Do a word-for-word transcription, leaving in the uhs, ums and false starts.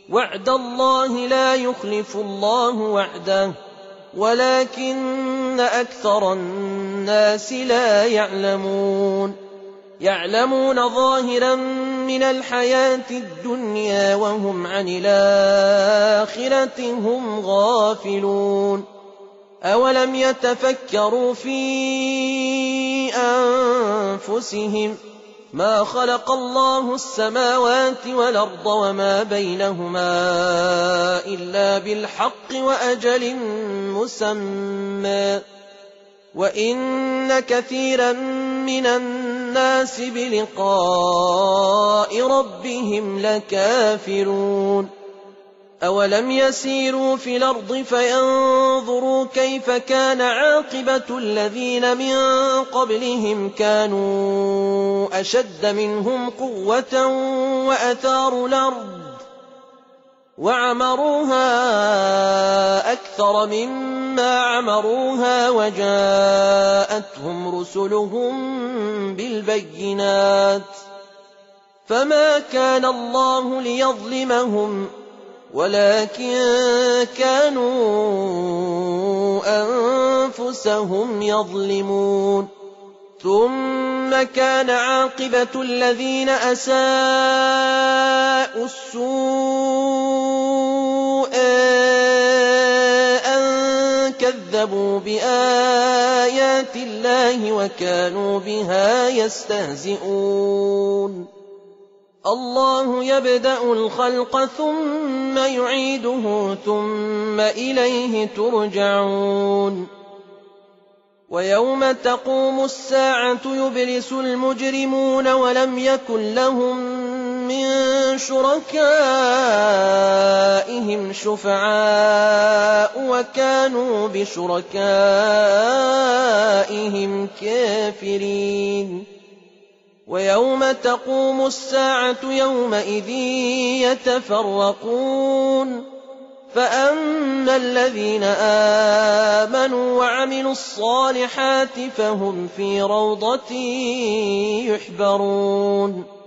وعد الله لا يخلف الله وعده ولكن أكثر الناس لا يعلمون يعلمون ظاهرا من الحياة الدنيا وهم عن الآخرة هم غافلون أولم يتفكروا في أنفسهم ما خلق الله السماوات والأرض وما بينهما إلا بالحق وأجل مسمى وإن كثيرا من الناس بلقاء ربهم لكافرون أولم يسيروا في الأرض فينظروا كيف كان عاقبة الذين من قبلهم كانوا أشد منهم قوة وأثاروا الأرض وعمروها أكثر مما عمروها وجاءتهم رسلهم بالبينات فما كان الله ليظلمهم ولكن كانوا أنفسهم يظلمون ثم كان عاقبة الذين أساءوا السوء أن كذبوا بآيات الله وكانوا بها يستهزئون الله يبدأ الخلق ثم يعيده ثم إليه ترجعون ويوم تقوم الساعة يبلس المجرمون ولم يكن لهم من شركائهم شفعاء وكانوا بشركائهم كافرين ويوم تقوم الساعة يومئذ يتفرقون فأما الذين آمنوا وعملوا الصالحات فهم في روضة يحبرون